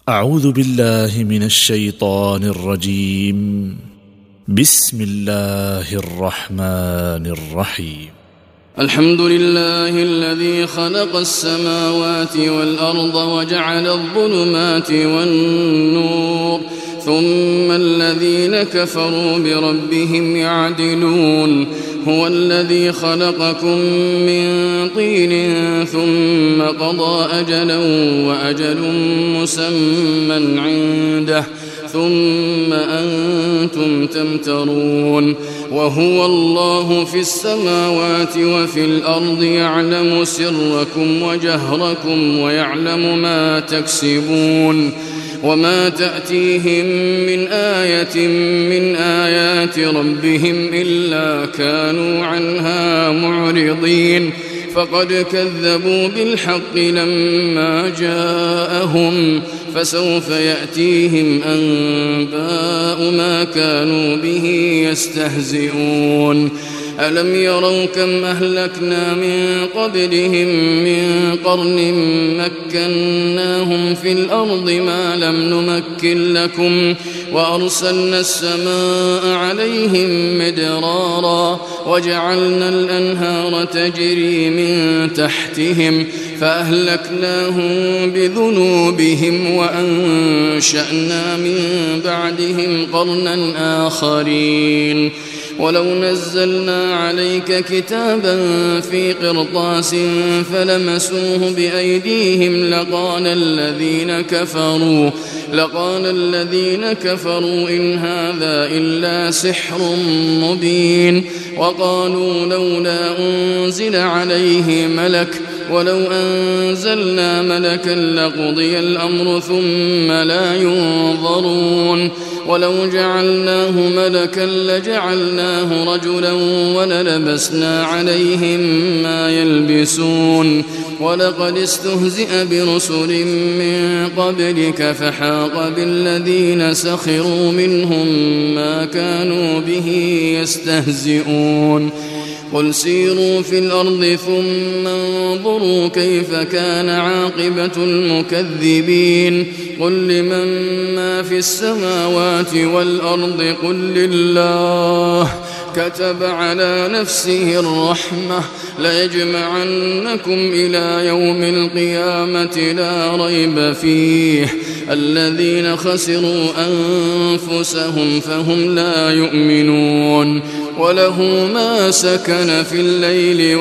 أعوذ بالله من الشيطان الرجيم. بسم الله الرحمن الرحيم. الحمد لله الذي خلق السماوات والأرض وجعل الظلمات والنور ثم الذين كفروا بربهم يعدلون. هو الذي خلقكم من طين ثم قضى أجلا وأجل مسمى عنده ثم أنتم تمترون. وهو الله في السماوات وفي الأرض يعلم سركم وجهركم ويعلم ما تكسبون. وما تأتيهم من آية من آيات ربهم إلا كانوا عنها معرضين. فقد كذبوا بالحق لما جاءهم فسوف يأتيهم أنباء ما كانوا به يستهزئون. ألم يروا كم أهلكنا من قبلهم من قرن مكناهم في الأرض ما لم نمكن لكم وأرسلنا السماء عليهم مدرارا وجعلنا الأنهار تجري من تحتهم فأهلكناهم بذنوبهم وأنشأنا من بعدهم قرنا آخرين. ولو نزلنا عليك كتابا في قرطاس فلمسوه بأيديهم لقال الذين كفروا إن هذا إلا سحر مبين. وقالوا لولا أنزل عليه ملك ولو أنزلنا ملكا لقضي الأمر ثم لا ينظرون. ولو جعلناه ملكا لجعلناه رجلا وللبسنا عليهم ما يلبسون. ولقد استهزئ برسل من قبلك فحاق بالذين سخروا منهم ما كانوا به يستهزئون. قل سيروا في الأرض ثم انظروا كيف كان عاقبة المكذبين. قل لمن ما في السماوات والأرض قل لله كتب على نفسه الرحمة ليجمعنكم إلى يوم القيامة لا ريب فيه. الذين خسروا أنفسهم فهم لا يؤمنون. وله ما سكن في الليل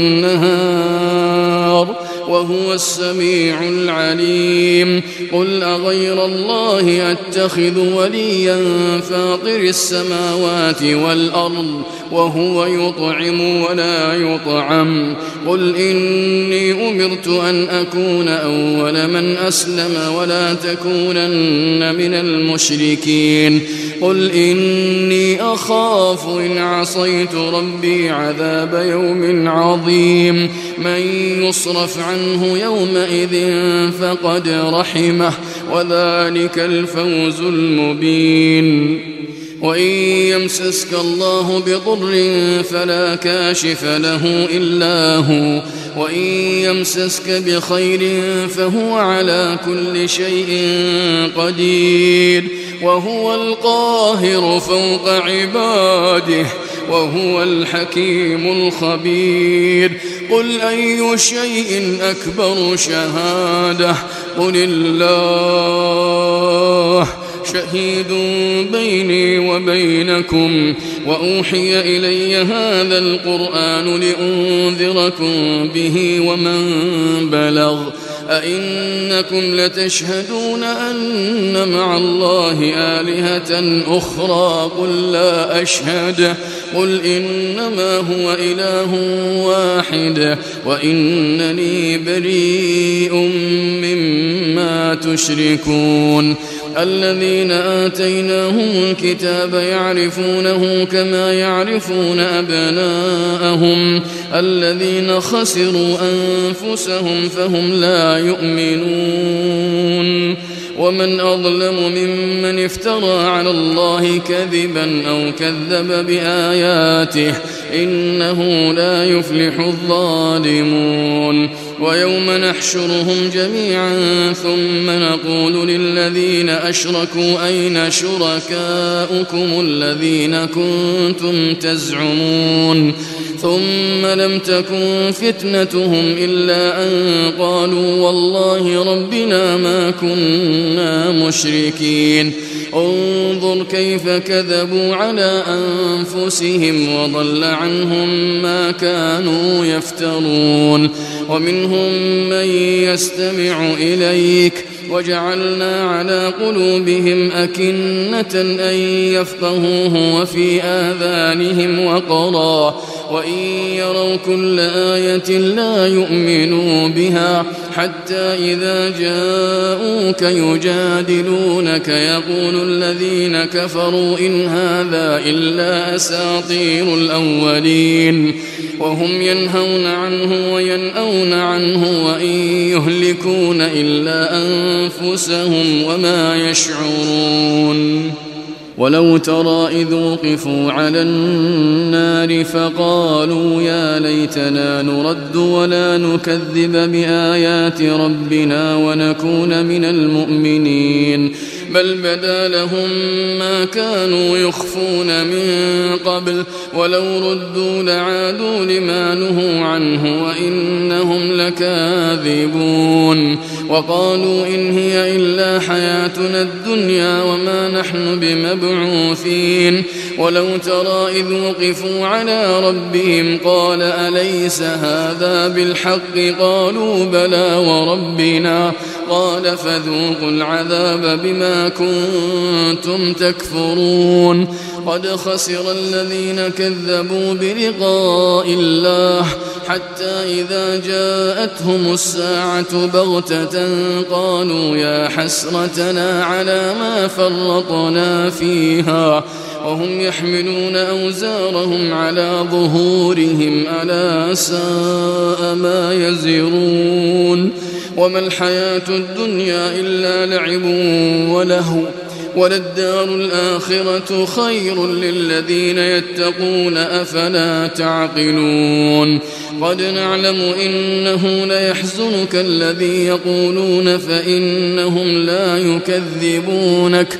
والنهار وهو السميع العليم. قل أغير الله أتخذ وليا فاطر السماوات والأرض وهو يطعم ولا يطعم. قل إني أمرت أن أكون أول من أسلم ولا تكونن من المشركين. قل إني أخاف إن عصيت ربي عذاب يوم عظيم. من يصرف عنه يومئذ فقد رحمه وذلك الفوز المبين. وإن يمسسك الله بضر فلا كاشف له إلا هو وإن يمسسك بخير فهو على كل شيء قدير. وهو القاهر فوق عباده وهو الحكيم الخبير. قل أي شيء أكبر شهادة قل الله شهيد بيني وبينكم. وأوحي إلي هذا القرآن لأنذركم به ومن بلغ. أئنكم لتشهدون أن مع الله آلهة أخرى قل لا أشهد. قل إنما هو إله واحد وإنني بريء مما تشركون. الذين آتيناهم الكتاب يعرفونه كما يعرفون أبناءهم. الذين خسروا أنفسهم فهم لا يؤمنون. ومن أظلم ممن افترى على الله كذبا أو كذب بآياته إنه لا يفلح الظالمون. ويوم نحشرهم جميعا ثم نقول للذين أشركوا أين شركاؤكم الذين كنتم تزعمون ثم لم تكن فتنتهم إلا أن قالوا والله ربنا ما كنا مشركين انظر كيف كذبوا على أنفسهم وضل عنهم ما كانوا يفترون ومنهم من يستمع إليك وجعلنا على قلوبهم أكنة أن يفقهوه وفي آذانهم وقرا وإن يروا كل آية لا يؤمنوا بها حتى إذا جاءوك يجادلونك يقول الذين كفروا إن هذا إلا أساطير الأولين وهم ينهون عنه وينأون عنه وإن يهلكون إلا أنفسهم وما يشعرون ولو ترى إذ وقفوا على النار فقالوا يا ليتنا نرد ولا نكذب بآيات ربنا ونكون من المؤمنين بل بدا لهم ما كانوا يخفون من قبل ولو ردوا لعادوا لما نهوا عنه وإنهم لكاذبون وقالوا إن هي إلا حياتنا الدنيا وما نحن بمبعوثين ولو ترى إذ وقفوا على ربهم قال أليس هذا بالحق قالوا بلى وربنا قال فذوقوا العذاب بما كنتم تكفرون قد خسر الذين كذبوا بلقاء الله حتى إذا جاءتهم الساعة بغتة قالوا يا حسرتنا على ما فرطنا فيها وهم يحملون أوزارهم على ظهورهم ألا ساء ما يزرون وما الحياة الدنيا إلا لعب ولهو وللدار الآخرة خير للذين يتقون أفلا تعقلون قد نعلم إنه ليحزنك الذي يقولون فإنهم لا يكذبونك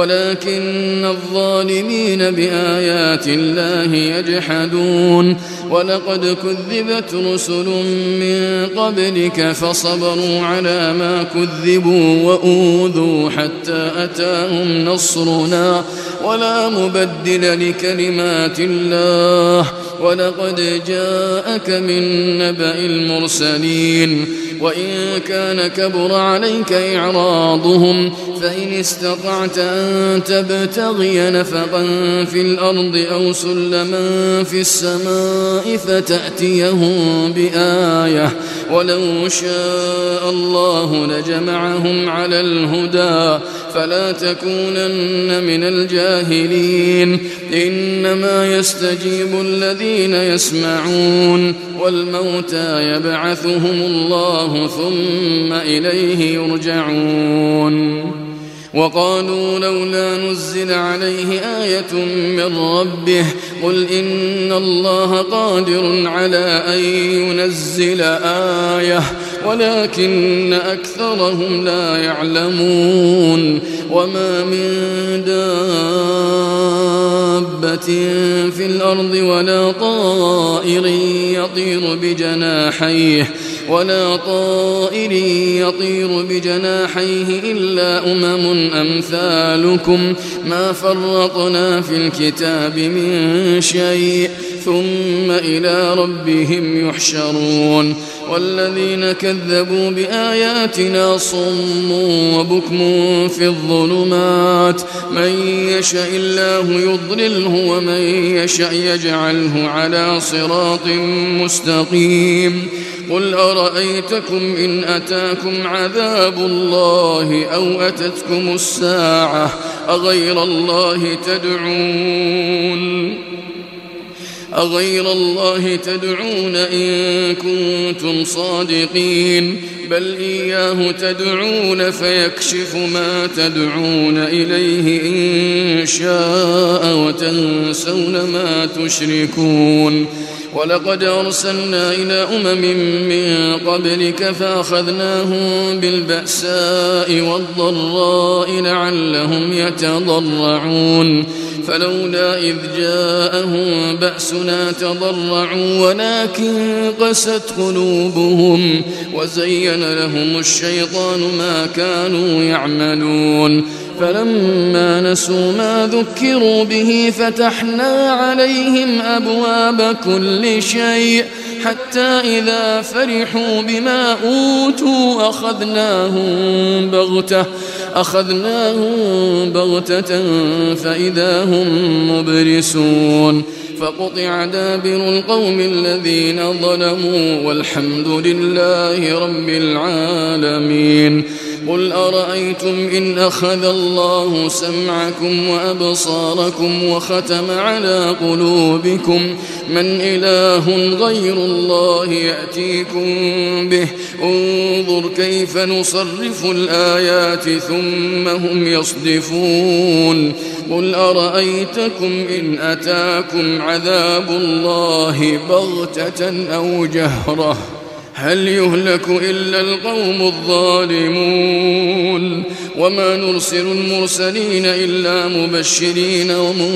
ولكن الظالمين بآيات الله يجحدون ولقد كذبت رسل من قبلك فصبروا على ما كذبوا وأوذوا حتى أتاهم نصرنا ولا مبدل لكلمات الله ولقد جاءك من نبأ المرسلين وإن كان كبر عليك إعراضهم فإن استطعت أن تبتغي نفقا في الأرض أو سلما في السماء فتأتيهم بآية ولو شاء الله لجمعهم على الهدى فلا تكونن من الجاهلين إنما يستجيب الذين يسمعون والموتى يبعثهم الله ثم إليه يرجعون وقالوا لولا نزل عليه آية من ربه قل إن الله قادر على أن ينزل آية ولكن أكثرهم لا يعلمون وما من دابة في الأرض ولا طائر يطير بجناحيه إلا أمم أمثالكم ما فرطنا في الكتاب من شيء ثم إلى ربهم يحشرون والذين كذبوا بآياتنا صم وبكم في الظلمات من يشاء الله يضلله ومن يشاء يجعله على صراط مستقيم قل أرأيتكم إن أتاكم عذاب الله أو أتتكم الساعة أغير الله تدعون إن كنتم صادقين بل إياه تدعون فيكشف ما تدعون إليه إن شاء وتنسون ما تشركون ولقد أرسلنا إلى أمم من قبلك فأخذناهم بالبأساء والضراء لعلهم يتضرعون فلولا إذ جاءهم بأسنا تضرعوا ولكن قست قلوبهم وزين لهم الشيطان ما كانوا يعملون فلما نسوا ما ذكروا به فتحنا عليهم أبواب كل شيء حتى إذا فرحوا بما أوتوا أخذناهم بغتة فإذا هم مبلسون فقطع دابر القوم الذين ظلموا والحمد لله رب العالمين قل أرأيتم إن أخذ الله سمعكم وأبصاركم وختم على قلوبكم من إله غير الله يأتيكم به انظر كيف نصرف الآيات ثم هم يصدفون قل أرأيتكم إن أتاكم عذاب الله بغتة أو جهرة هل يهلك إلا القوم الظالمون وما نرسل المرسلين إلا مبشرين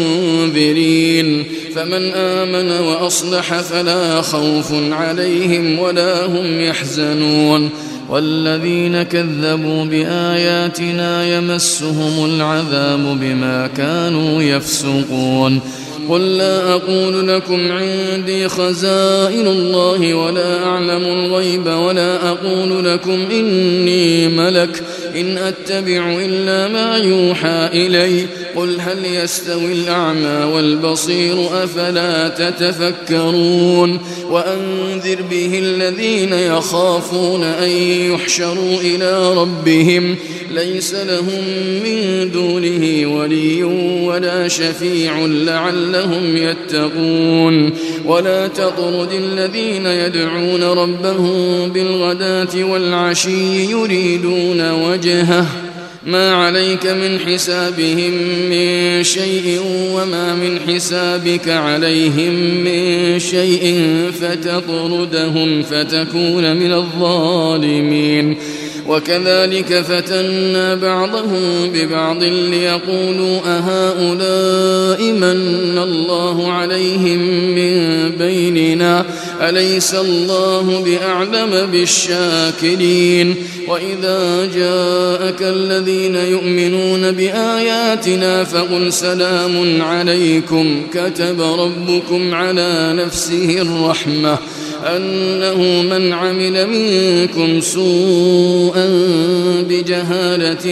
ومنذرين فمن آمن وأصلح فلا خوف عليهم ولا هم يحزنون والذين كذبوا بآياتنا يمسهم العذاب بما كانوا يفسقون قل لا أقول لكم عندي خزائن الله ولا أعلم الغيب ولا أقول لكم إني ملك إن أتبع إلا ما يوحى إلي قل هل يستوي الأعمى والبصير أفلا تتفكرون وأنذر به الذين يخافون أن يحشروا إلى ربهم ليس لهم من دونه ولي ولا شفيع لعلهم يتقون ولا تطرد الذين يدعون ربهم بالغداة والعشي يريدون وجهه ما عليك من حسابهم من شيء وما من حسابك عليهم من شيء فتطردهم فتكون من الظالمين وكذلك فتنا بعضهم ببعض ليقولوا أهؤلاء من الله عليهم من بيننا أليس الله بأعلم بالشاكرين وإذا جاءك الذين يؤمنون بآياتنا فقل سلام عليكم كتب ربكم على نفسه الرحمة أنه من عمل منكم سوءا بجهالة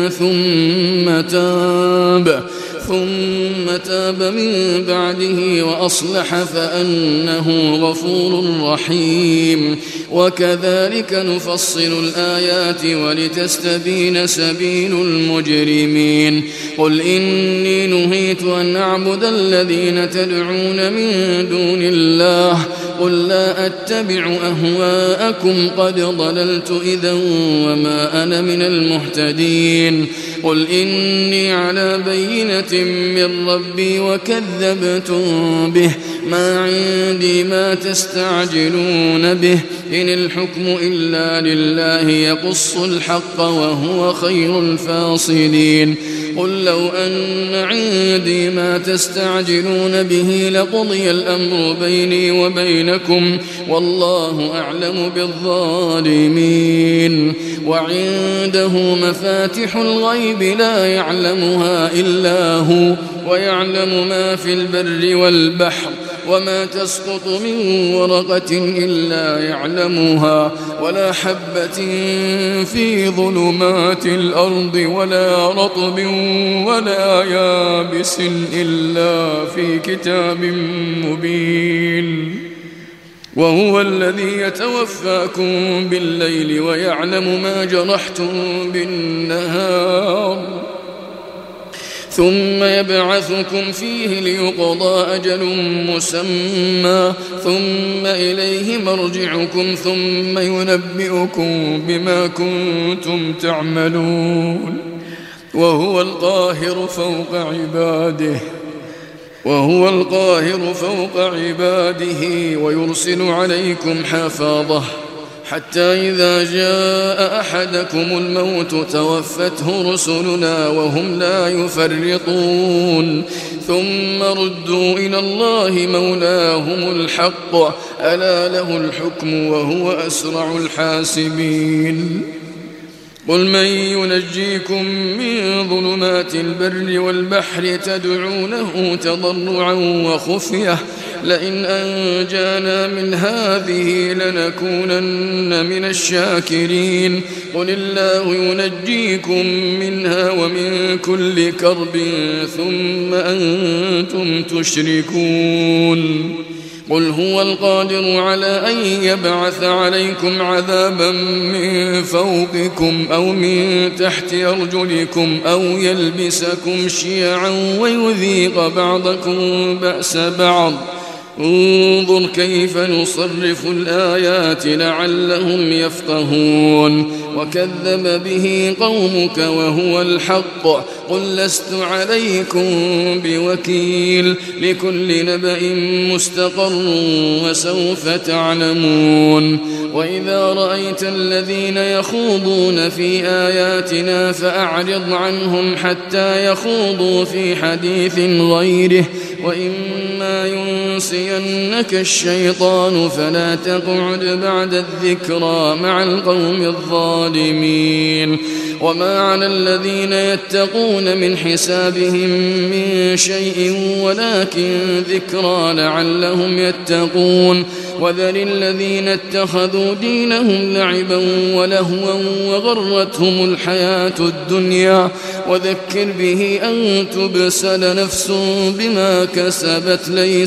ثم تاب من بعده وأصلح فأنه غفور رحيم وكذلك نفصل الآيات ولتستبين سبيل المجرمين قل إني نهيت أن أعبد الذين تدعون من دون الله قل لا أتبع أهواءكم قد ضللت إذا وما أنا من المهتدين قل إني على بينة من ربي وكذبتم به ما عندي ما تستعجلون به إن الحكم إلا لله يقص الحق وهو خير الفاصلين قل لو أن عندي ما تستعجلون به لقضي الأمر بيني وبينكم والله أعلم بالظالمين وعنده مفاتح الغيب لا يعلمها إلا هو ويعلم ما في البر والبحر وما تسقط من ورقة إلا يعلمها ولا حبة في ظلمات الأرض ولا رطب ولا يابس إلا في كتاب مبين وهو الذي يتوفاكم بالليل ويعلم ما جرحتم بالنهار ثم يبعثكم فيه ليقضى أجل مسمى ثم إليه مرجعكم ثم ينبئكم بما كنتم تعملون وهو القاهر فوق عباده وهو القاهر فوق عباده ويرسل عليكم حفاظة حتى إذا جاء أحدكم الموت توفته رسلنا وهم لا يفرطون ثم ردوا إلى الله مولاهم الحق ألا له الحكم وهو أسرع الحاسبين قل من ينجيكم من ظلمات البر والبحر تدعونه تضرعا وخفية لئن أنجانا من هذه لنكونن من الشاكرين قل الله ينجيكم منها ومن كل كرب ثم أنتم تشركون قل هو القادر على أن يبعث عليكم عذابا من فوقكم أو من تحت أرجلكم أو يلبسكم شيعا ويذيق بعضكم بأس بعض انظر كيف نصرف الآيات لعلهم يفقهون وكذب به قومك وهو الحق قل لست عليكم بوكيل لكل نبأ مستقر وسوف تعلمون وإذا رأيت الذين يخوضون في آياتنا فأعرض عنهم حتى يخوضوا في حديث غيره وإما ينسينك الشيطان فلا تقعد بعد الذكرى مع القوم الظالمين وما على الذين يتقون من حسابهم من شيء ولكن ذكرى لعلهم يتقون وذر الذين اتخذوا دينهم لعبا ولهوا وغرتهم الحياة الدنيا وذكر به أن تبسل نفس بما كسبت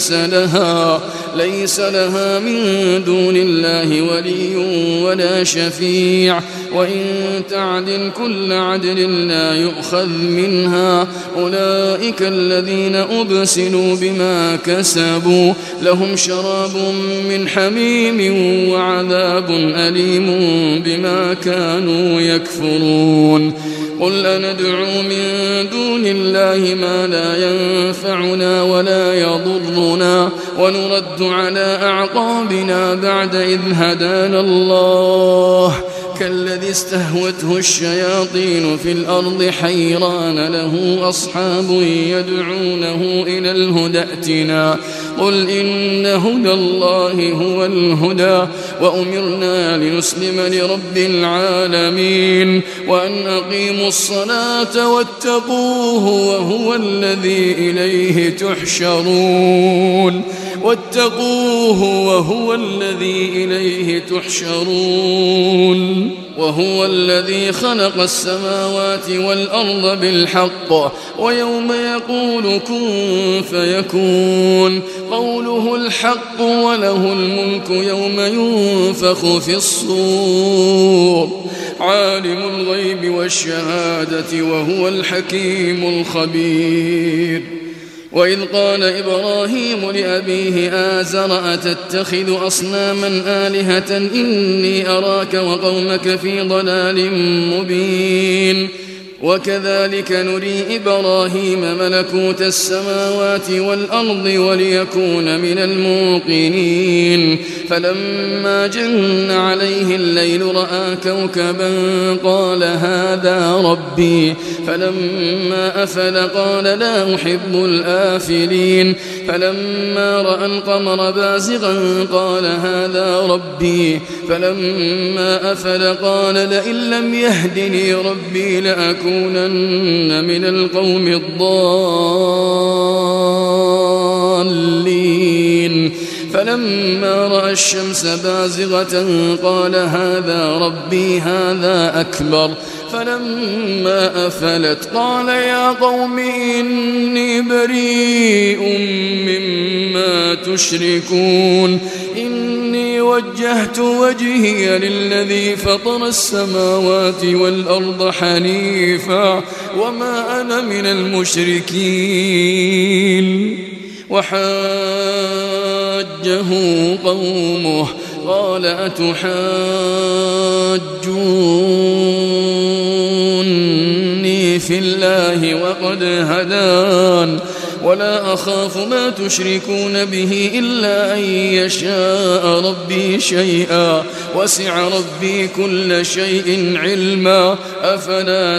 ليس لها من دون الله ولي ولا شفيع وإن تعدل كل عدل لا يؤخذ منها أولئك الذين أبسلوا بما كسبوا لهم شراب من حميم وعذاب أليم بما كانوا يكفرون قل أندعو من دون الله ما لا ينفعنا ولا يضرنا ونرد على أعقابنا بعد إذ هدانا الله كالذي استهوته الشياطين في الأرض حيران له أصحاب يدعونه إلى الهدى ائتنا قل إن هدى الله هو الهدى وأمرنا لنسلم لرب العالمين وأن أقيموا الصلاة واتقوه وهو الذي إليه تحشرون وهو الذي خلق السماوات والأرض بالحق ويوم يقول كن فيكون قوله الحق وله الملك يوم ينفخ في الصور عالم الغيب والشهادة وهو الحكيم الخبير وإذ قال إبراهيم لأبيه آزر أتتخذ أصناما آلهة إني أراك وقومك في ضلال مبين وكذلك نري إبراهيم ملكوت السماوات والأرض وليكون من الموقنين فلما جن عليه الليل رأى كوكبا قال هذا ربي فلما أفل قال لا أحب الآفلين فلما رأى القمر بازغا قال هذا ربي فلما أفل قال لئن لم يهدني ربي لأكونن من القوم الضالين فلما رأى الشمس بازغة قال هذا ربي هذا أكبر فلما أفلت قال يا قوم إني بريء مما تشركون إني وجهت وجهي للذي فطر السماوات والأرض حنيفا وما أنا من المشركين وحاجه قومه قال أتحاجوني لي في الله وقد هدان ولا أخاف ما تشركون به إلا أن يشاء ربي شيئا وسع ربي كل شيء علما أفلا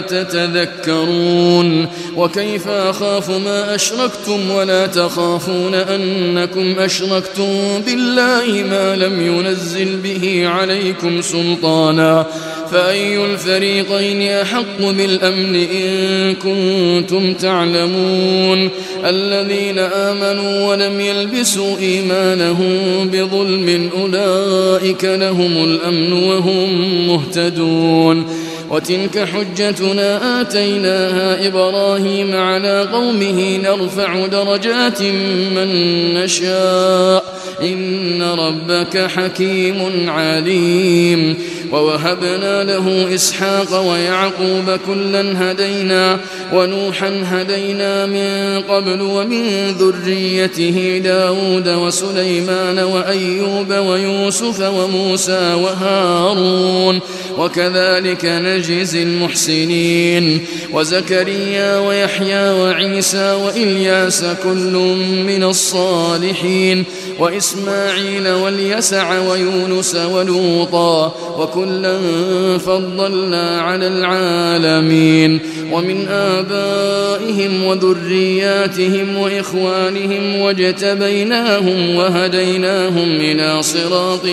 تتذكرون وكيف أخاف ما أشركتم ولا تخافون أنكم أشركتم بالله ما لم ينزل به عليكم سلطانا فأي الفريقين أحق بالأمن إن كنتم تعلمون الذين آمنوا ولم يلبسوا إيمانهم بظلم أولئك لهم الأمن وهم مهتدون وتلك حجتنا آتيناها إبراهيم على قومه نرفع درجات من نشاء إن ربك حكيم عليم ووهبنا له إسحاق ويعقوب كلا هدينا ونوحا هدينا من قبل ومن ذريته داود وسليمان وأيوب ويوسف وموسى وهارون وكذلك نجزي المحسنين وزكريا ويحيى وعيسى وإلياس كل من الصالحين وإسماعيل واليسع ويونس ولوطا وكلا فضلنا على العالمين ومن آبائهم وذرياتهم وإخوانهم واجتبيناهم وهديناهم إلى صراط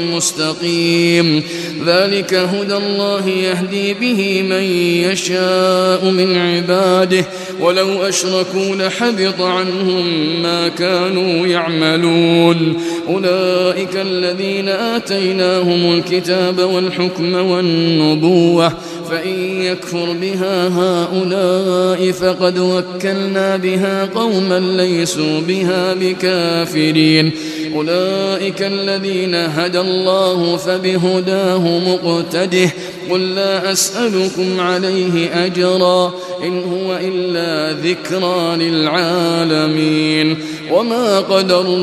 مستقيم ذلك هدى الله يهدي به من يشاء من عباده ولو أشركوا لحبط عنهم ما كانوا يعملون أولئك الذين آتيناهم الكتاب والحكم والنبوة فإن يكفر بها هؤلاء فقد وكلنا بها قوما ليسوا بها بكافرين أولئك الذين هدى الله فبهداه مقتده قل لا أسألكم عليه أجرا إن هو إلا ذكرى للعالمين وما قدروا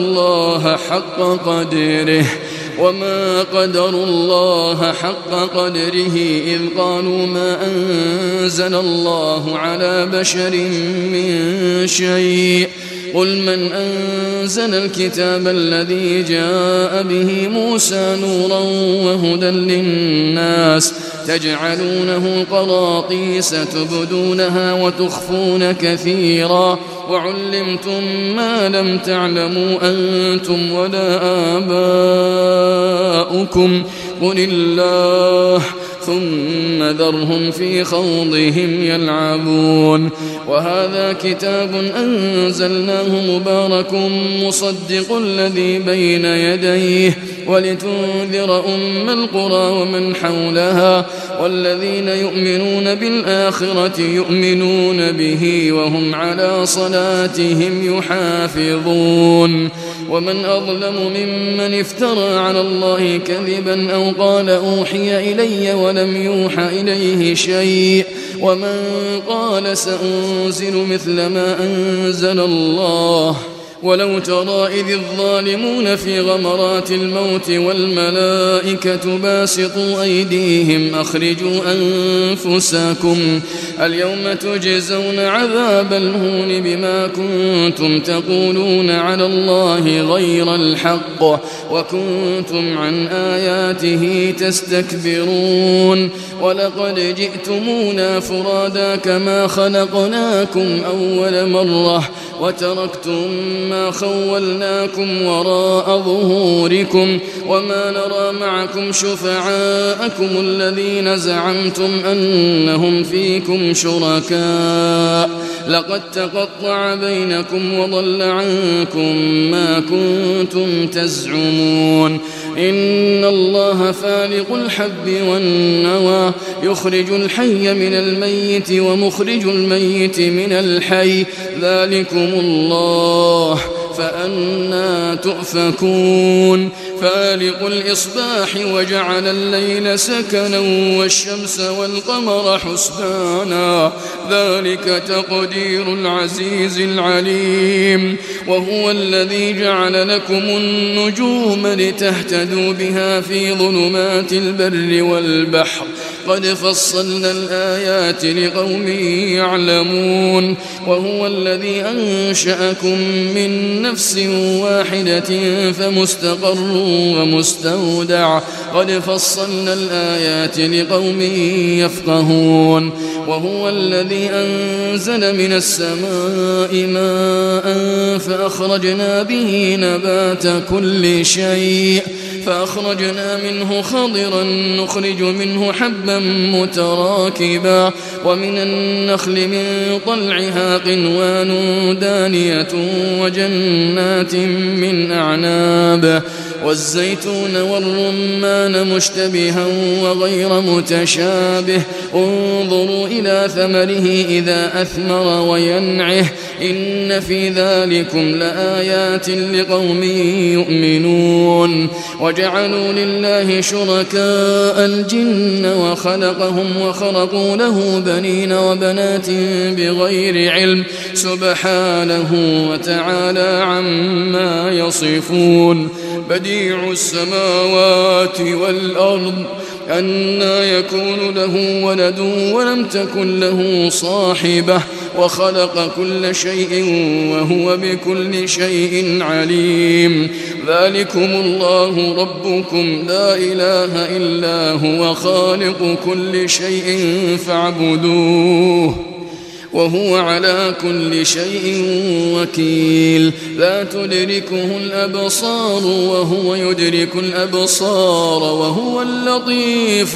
الله حق قدره إذ قالوا ما أنزل الله على بشر من شيء قل من أنزل الكتاب الذي جاء به موسى نورا وهدى للناس تجعلونه قراطيس تبدونها وتخفون كثيرا وعلمتم ما لم تعلموا أنتم ولا آباؤكم قل الله ثم ذرهم في خوضهم يلعبون وهذا كتاب أنزلناه مبارك مصدق الذي بين يديه ولتنذر أم القرى ومن حولها والذين يؤمنون بالآخرة يؤمنون به وهم على صلاتهم يحافظون ومن أظلم ممن افترى على الله كذبا أو قال أوحي إلي ولم يوحى إليه شيء ومن قال سأنزل مثل ما أنزل الله ولو ترى إذ الظالمون في غمرات الموت والملائكة باسطوا أيديهم أخرجوا أنفسكم اليوم تجزون عذاب الهون بما كنتم تقولون على الله غير الحق وكنتم عن آياته تستكبرون ولقد جئتمونا فرادا كما خلقناكم أول مرة وتركتم ما خولناكم وراء ظهوركم وما نرى معكم شفعاءكم الذين زعمتم أنهم فيكم شركاء لقد تقطع بينكم وضل عنكم ما كنتم تزعمون إن الله فالق الحب والنوى يخرج الحي من الميت ومخرج الميت من الحي ذلكم الله فأنى تؤفكون فالق الإصباح وجعل الليل سكنا والشمس والقمر حسبانا ذلك تقدير العزيز العليم وهو الذي جعل لكم النجوم لتهتدوا بها في ظلمات البر والبحر قد فصلنا الآيات لقوم يعلمون وهو الذي أنشأكم من نفس واحدة فمستقر ومستودع قد فصلنا الآيات لقوم يفقهون وهو الذي أنزل من السماء ماء فأخرجنا به نبات كل شيء فأخرجنا منه خضرا نخرج منه حبا متراكبا ومن النخل من طلعها قنوان دانية وجنات من أعناب والزيتون والرمان مشتبها وغير متشابه انظروا إلى ثمره إذا أثمر وينعه إن في ذلكم لآيات لقوم يؤمنون وجعلوا لله شركاء الجن وخلقهم وخرقوا له بنين وبنات بغير علم سبحانه وتعالى عما يصفون بديع السماوات والأرض أنى يكون له ولد ولم تكن له صاحبة وخلق كل شيء وهو بكل شيء عليم ذلكم الله ربكم لا إله إلا هو خالق كل شيء فاعبدوه وهو على كل شيء وكيل لا تدركه الأبصار وهو يدرك الأبصار وهو اللطيف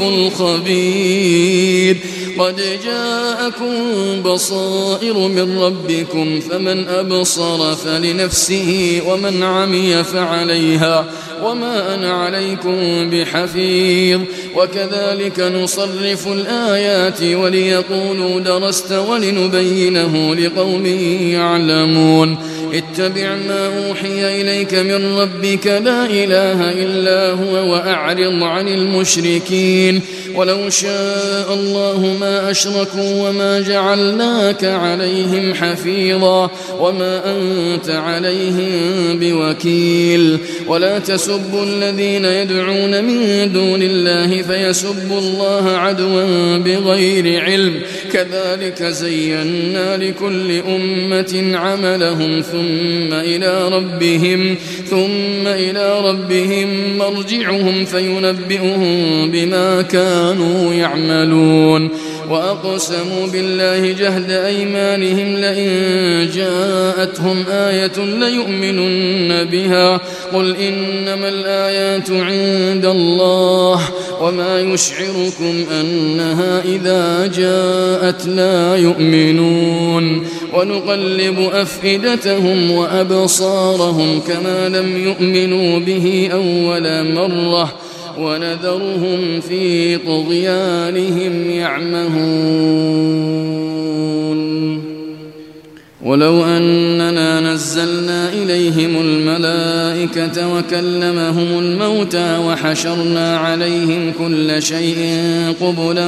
الخبير قد جاءكم بصائر من ربكم فمن أبصر فلنفسه ومن عمي فعليها وما أنا عليكم بحفيظ وكذلك نصرف الآيات وليقولوا درست ولنبينه لقوم يعلمون اتبع ما أوحي إليك من ربك لا إله إلا هو وأعرض عن المشركين ولو شاء الله ما أشركوا وما جعلناك عليهم حفيظا وما أنت عليهم بوكيل ولا تسبوا الذين يدعون من دون الله فيسبوا الله عدوا بغير علم كذلك زينا لكل أمة عملهم ثم إلى ربهم مرجعهم فينبئهم بما كانوا يعملون وأقسموا بالله جهد أيمانهم لئن جاءتهم آية ليؤمنن بها قل إنما الآيات عند الله وما يشعركم أنها إذا جاءت لا يؤمنون ونقلب أفئدتهم وأبصارهم كما لم يؤمنوا به أول مرة ونذرهم في طغيانهم يعمهون ولو أننا نزلنا إليهم الملائكة وكلمهم الموتى وحشرنا عليهم كل شيء قبلا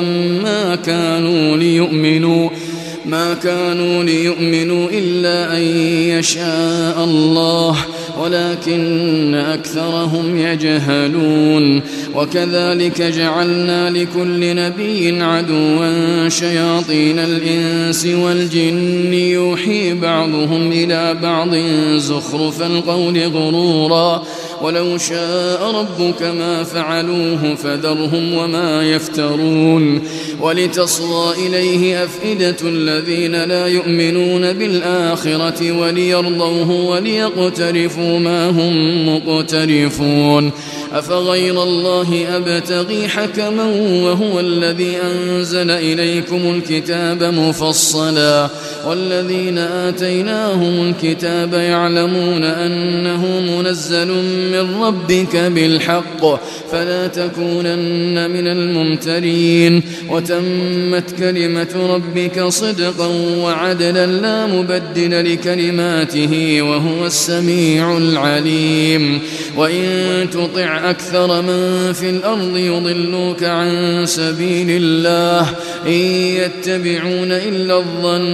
ما كانوا ليؤمنوا إلا أن يشاء الله ولكن أكثرهم يجهلون وكذلك جعلنا لكل نبي عدوا شياطين الإنس والجن يوحي بعضهم إلى بعض زخرف القول غرورا ولو شاء ربك ما فعلوه فذرهم وما يفترون ولتصغى إليه أفئدة الذين لا يؤمنون بالآخرة وليرضوه وليقترفوا ما هم مقترفون أفغير الله أبتغي حكما وهو الذي أنزل إليكم الكتاب مفصلا والذين آتيناهم الكتاب يعلمون أنه منزل من ربك بالحق فلا تكونن من الممترين وتمت كلمة ربك صدقا وعدلا لا مبدل لكلماته وهو السميع العليم وإن تطع أكثر من في الأرض يضلوك عن سبيل الله إن يتبعون إلا الظن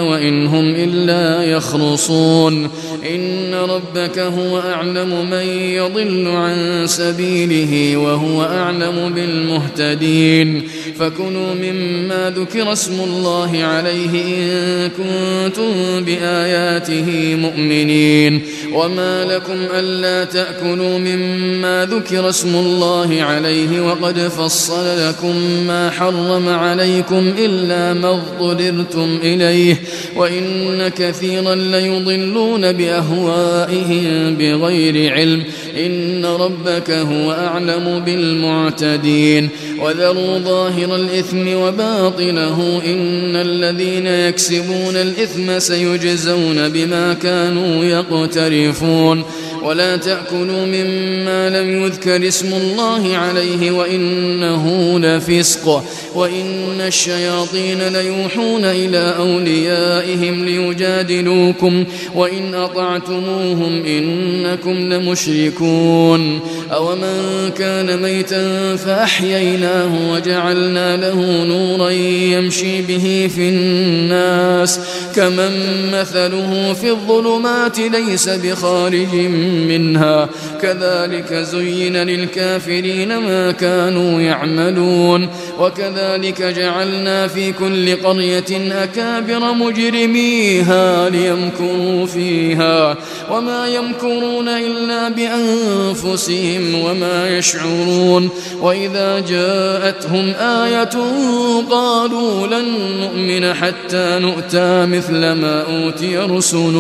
وإن هم إلا يخرصون إن ربك هو أعلم من يضل عن سبيله وهو أعلم بالمهتدين فكلوا مما ذكر اسم الله عليه إن كنتم بآياته مؤمنين وما لكم ألا تأكلوا مما ذكر اسم الله عليه وقد فصل لكم ما حرم عليكم إلا ما اضطررتم إليه وإن كثيرا ليضلون بأهوائهم بغير علم إن ربك هو أعلم بالمعتدين وذروا ظاهر الإثم وباطنه إن الذين يكسبون الإثم سيجزون بما كانوا يقترفون ولا تأكلوا مما لم يذكر اسم الله عليه وإنه لفسق وإن الشياطين ليوحون إلى أوليائهم ليجادلوكم وإن أطعتموهم إنكم لمشركون أومن كان ميتا فأحييناه وجعلنا له نورا يمشي به في الناس كمن مثله في الظلمات ليس بخارج منها كذلك زين للكافرين ما كانوا يعملون وكذلك جعلنا في كل قرية أكابر مجرميها ليمكروا فيها وما يمكرون إلا بأنفسهم وما يشعرون وإذا جاءتهم آية قالوا لن نؤمن حتى نؤتى مثل ما أوتي رسل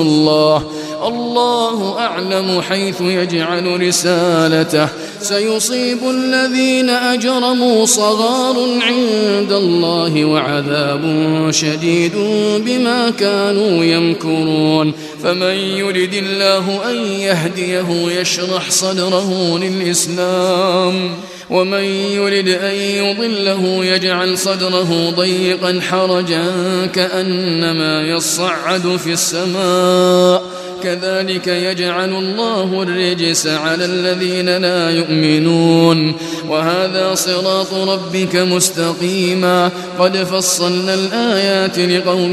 الله أعلم حيث يجعل رسالته سيصيب الذين أجرموا صغار عند الله وعذاب شديد بما كانوا يمكرون فمن يرد الله أن يهديه يشرح صدره للإسلام ومن يرد أن يضله يجعل صدره ضيقا حرجا كأنما يصعد في السماء كذلك يجعل الله الرجس على الذين لا يؤمنون وهذا صراط ربك مستقيما قد فصلنا الآيات لقوم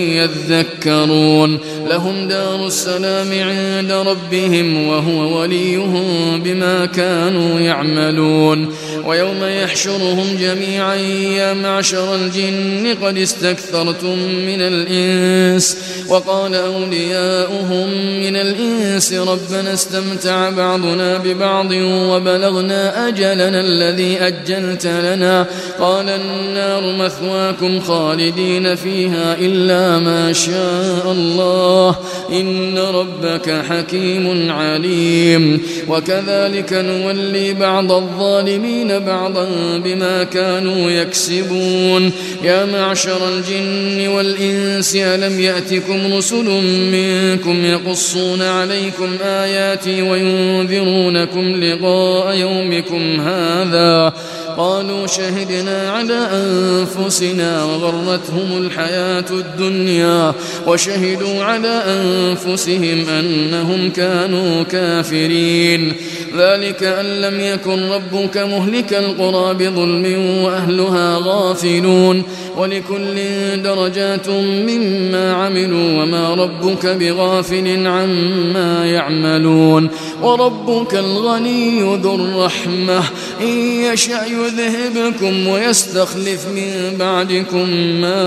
يذكرون لهم دار السلام عند ربهم وهو وليهم بما كانوا يعملون ويوم يحشرهم جميعا يا معشر الجن قد استكثرتم من الإنس وقال أولياؤهم من الإنس ربنا استمتع بعضنا ببعض وبلغنا أجلنا الذي أجلت لنا قال النار مثواكم خالدين فيها إلا ما شاء الله إن ربك حكيم عليم وكذلك نولي بعض الظالمين بعضا بما كانوا يكسبون يا معشر الجن والإنس ألم يأتكم رسل منكم يقصون عليكم آياتي وينذرونكم لقاء يومكم هذا قالوا شهدنا على أنفسنا وغرتهم الحياة الدنيا وشهدوا على أنفسهم أنهم كانوا كافرين ذلك أن لم يكن ربك مهلك القرى بظلم وأهلها غافلون ولكل درجات مما عملوا وما ربك بغافل عما يعملون وربك الغني ذو الرحمة إن يشأ يذهبكم ويستخلف من بعدكم ما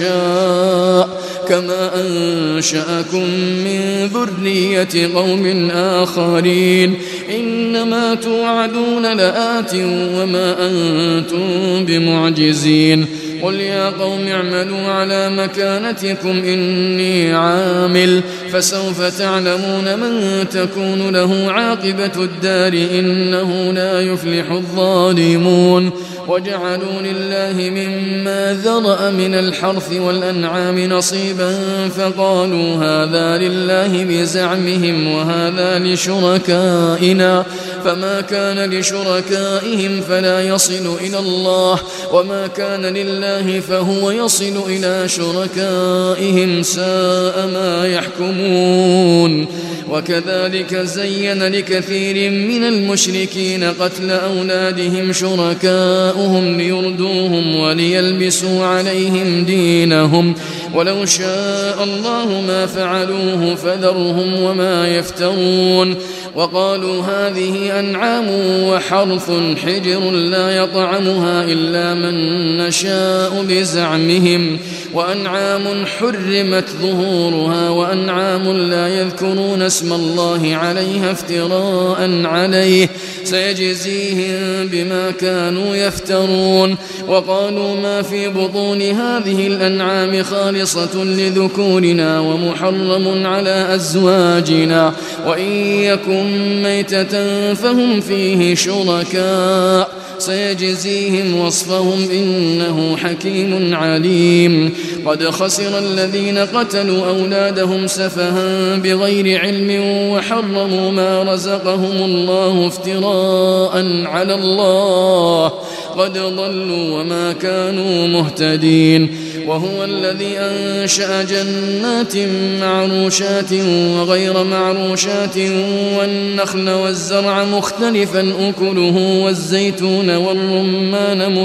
يشاء كما أنشأكم من ذرية قوم آخرين إنما توعدون لآت وما أنتم بمعجزين قل يا قوم اعملوا على مكانتكم إني عامل فسوف تعلمون من تكون له عاقبة الدار إنه لا يفلح الظالمون وجعلوا لله مما ذرأ من الحرث والأنعام نصيبا فقالوا هذا لله بزعمهم وهذا لشركائنا فما كان لشركائهم فلا يصل إلى الله وما كان لله فهو يصل إلى شركائهم ساء ما يحكمون وكذلك زين لكثير من المشركين قتل أولادهم شركاؤهم ليردوهم وليلبسوا عليهم دينهم ولو شاء الله ما فعلوه فذرهم وما يفترون وقالوا هذه أنعام وحرث حجر لا يطعمها إلا من نشاء بزعمهم وأنعام حرمت ظهورها وأنعام لا يذكرون اسم الله عليها افتراء عليه سيجزيهم بما كانوا يفترون وقالوا ما في بطون هذه الأنعام خالصة لذكورنا ومحرم على أزواجنا وإن يكن ميتة فهم فيه شركاء سيجزيهم وصفهم إنه حكيم عليم قد خسر الذين قتلوا أولادهم سفها بغير علم وحرموا ما رزقهم الله افتراء على الله قد ضلوا وما كانوا مهتدين وهو الذي أنشأ جنات معروشات وغير معروشات والنخل والزرع مختلفا أكله والزيتون والرمان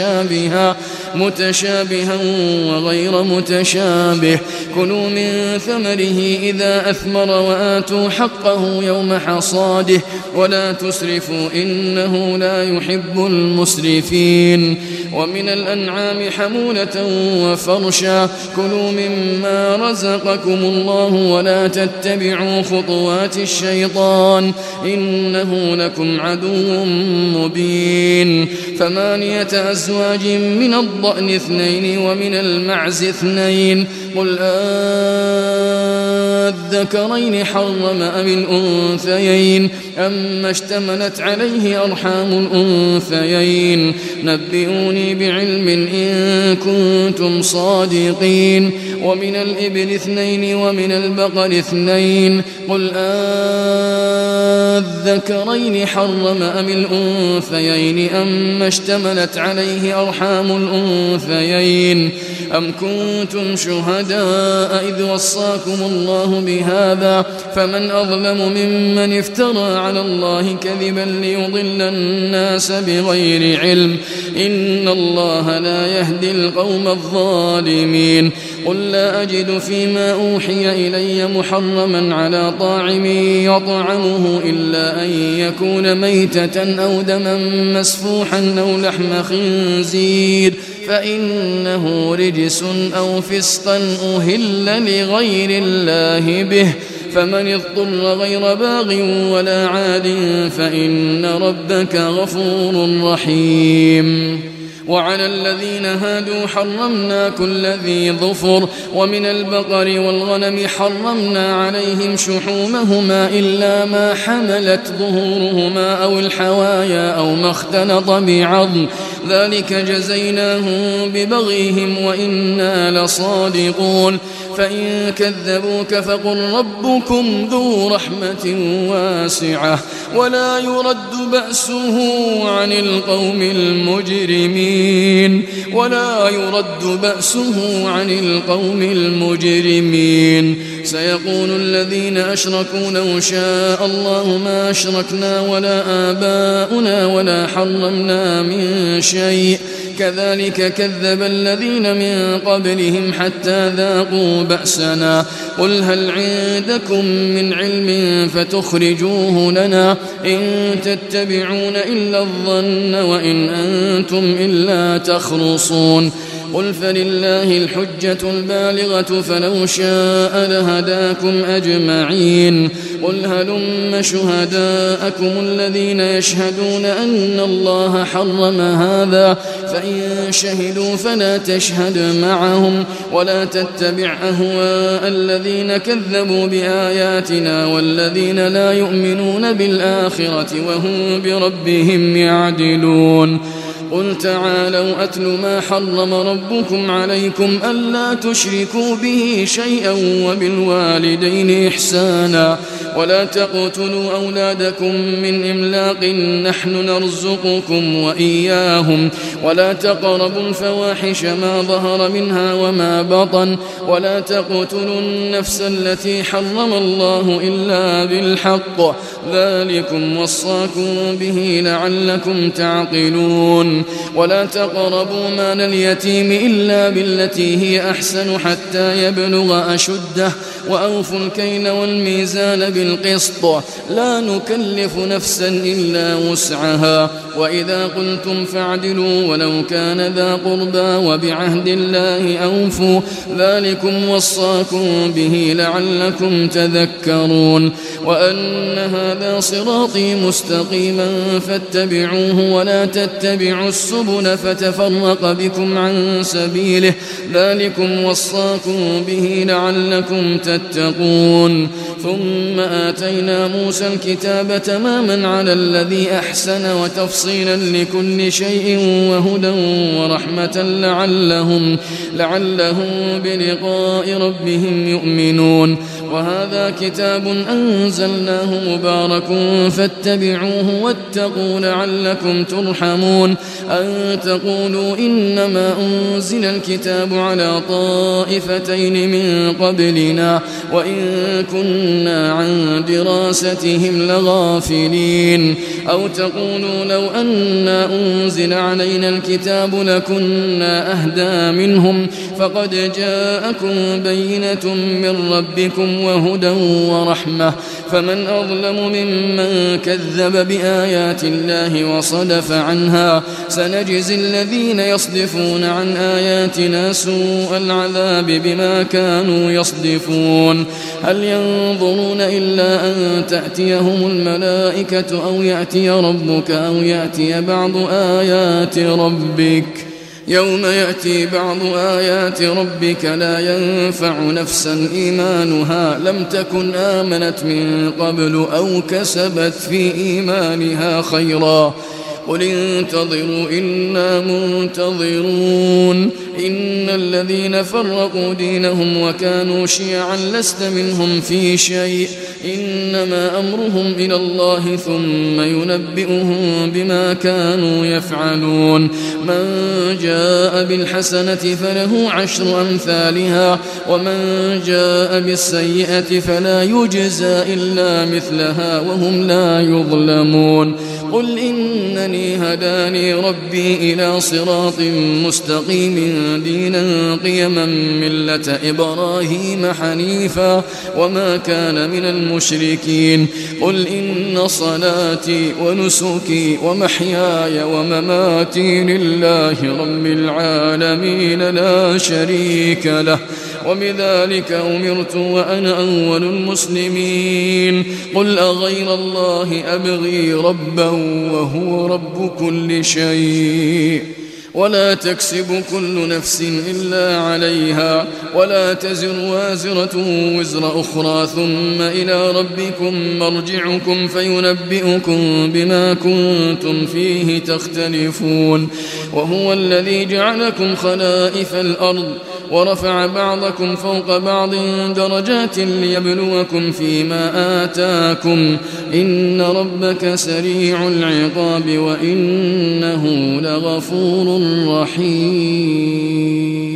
متشابها وغير متشابه كلوا من ثمره إذا أثمر وآتوا حقه يوم حصاده ولا تسرفوا إنه لا يحب المسرفين ومن الأنعام حمولة وفرشا كلوا مما رزقكم الله ولا تتبعوا خطوات الشيطان إنه لكم عدو مبين 8 أزواج من الضأن 2 ومن المعز 2 قل الذكرين حرم أم الأنثيين أما اشتملت عليه أرحام الأنثيين نبئوني بعلم إن كنتم صادقين ومن الإبل 2 ومن البقر 2 قل الذكرين حرم أم الأنثيين أما اشتملت عليه أرحام الأنثيين أم كنتم شهداء إذ وصاكم الله بهذا فمن أظلم ممن افترى على الله كذبا ليضل الناس بغير علم إن الله لا يهدي القوم الظالمين قل لا أجد فيما أوحي إلي محرما على طاعم يطعمه إلا أن يكون ميتة أو دما مسفوحا أو لحم خنزير فإنه رجس أو فسقا أهل لغير الله به فمن اضطر غير باغ ولا عاد فإن ربك غفور رحيم وعلى الذين هادوا حرمنا كل ذي ظفر ومن البقر والغنم حرمنا عليهم شحومهما إلا ما حملت ظهورهما أو الحوايا أو ما اختلط بعظم ذلك جزيناهم ببغيهم وإنا لصادقون فإن كذبوك فقل ربكم ذو رحمة واسعة ولا يرد بأسه عن القوم المجرمين سيقول الذين أشركوا لو شاء الله ما أشركنا ولا آباؤنا ولا حرمنا من شيء كذلك كذب الذين من قبلهم حتى ذاقوا بأسنا قل هل عندكم من علم فتخرجوه لنا إن تتبعون إلا الظن وإن أنتم إلا تخرصون قل فلله الحجة البالغة فلو شاء لهداكم أجمعين قل هلم شهداءكم الذين يشهدون أن الله حرم هذا فإن شهدوا فلا تشهد معهم ولا تتبع أهواء الذين كذبوا بآياتنا والذين لا يؤمنون بالآخرة وهم بربهم يعدلون قل تعالوا أتل ما حرم ربكم عليكم ألا تشركوا به شيئا وبالوالدين إحسانا ولا تقتلوا أولادكم من إملاق نحن نرزقكم وإياهم ولا تقربوا الفواحش ما ظهر منها وما بطن ولا تقتلوا النفس التي حرم الله إلا بالحق ذلكم وصاكم به لعلكم تعقلون ولا تقربوا مال اليتيم إلا بالتي هي أحسن حتى يبلغ أشده وأوفوا الكيل والميزان بالقسط لا نكلف نفسا إلا وسعها وإذا قلتم فاعدلوا ولو كان ذا قربى وبعهد الله أوفوا ذلكم وصاكم به لعلكم تذكرون وأن هذا صراطي مستقيما فاتبعوه ولا تتبعوا السبل فتفرق بكم عن سبيله ذلكم وصاكم به لعلكم تتقون ثم آتينا موسى الكتاب تماما على الذي أحسن وتفصيلا لكل شيء وهدى ورحمة لعلهم بلقاء ربهم يؤمنون وهذا كتاب أنزلناه مبارك فاتبعوه واتقوا لعلكم ترحمون أن تقولوا إنما أنزل الكتاب على طائفتين من قبلنا وإن كنا عن دراستهم لغافلين أو تقولوا لو أنا أنزل علينا الكتاب لكنا أهدى منهم فقد جاءكم بينة من ربكم وهدى ورحمة فمن أظلم ممن كذب بآيات الله وصدف عنها سنجزي الذين يصدفون عن آياتنا سوء العذاب بما كانوا يصدفون هل ينظرون إلا أن تأتيهم الملائكة أو يأتي ربك أو يأتي بعض آيات ربك يوم يأتي بعض آيات ربك لا ينفع نفسا إيمانها لم تكن آمنت من قبل أو كسبت في إيمانها خيرا قل انتظروا إنا منتظرون إن الذين فرقوا دينهم وكانوا شيعا لست منهم في شيء إنما أمرهم إلى الله ثم ينبئهم بما كانوا يفعلون من جاء بالحسنة فله 10 أمثالها ومن جاء بالسيئة فلا يجزى إلا مثلها وهم لا يظلمون قل إنني هداني ربي إلى صراط مستقيم دينا قيما ملة إبراهيم حنيفا وما كان من المشركين قل إن صلاتي ونسكي ومحياي ومماتي لله رب العالمين لا شريك له وبذلك أمرت وأنا أول المسلمين قل أغير الله أبغي ربا وهو رب كل شيء ولا تكسب كل نفس إلا عليها ولا تزر وازرة وزر أخرى ثم إلى ربكم مرجعكم فينبئكم بما كنتم فيه تختلفون وهو الذي جعلكم خلائف الأرض ورفع بعضكم فوق بعض درجات ليبلوكم فيما آتاكم إن ربك سريع العقاب وإنه لغفور رحيم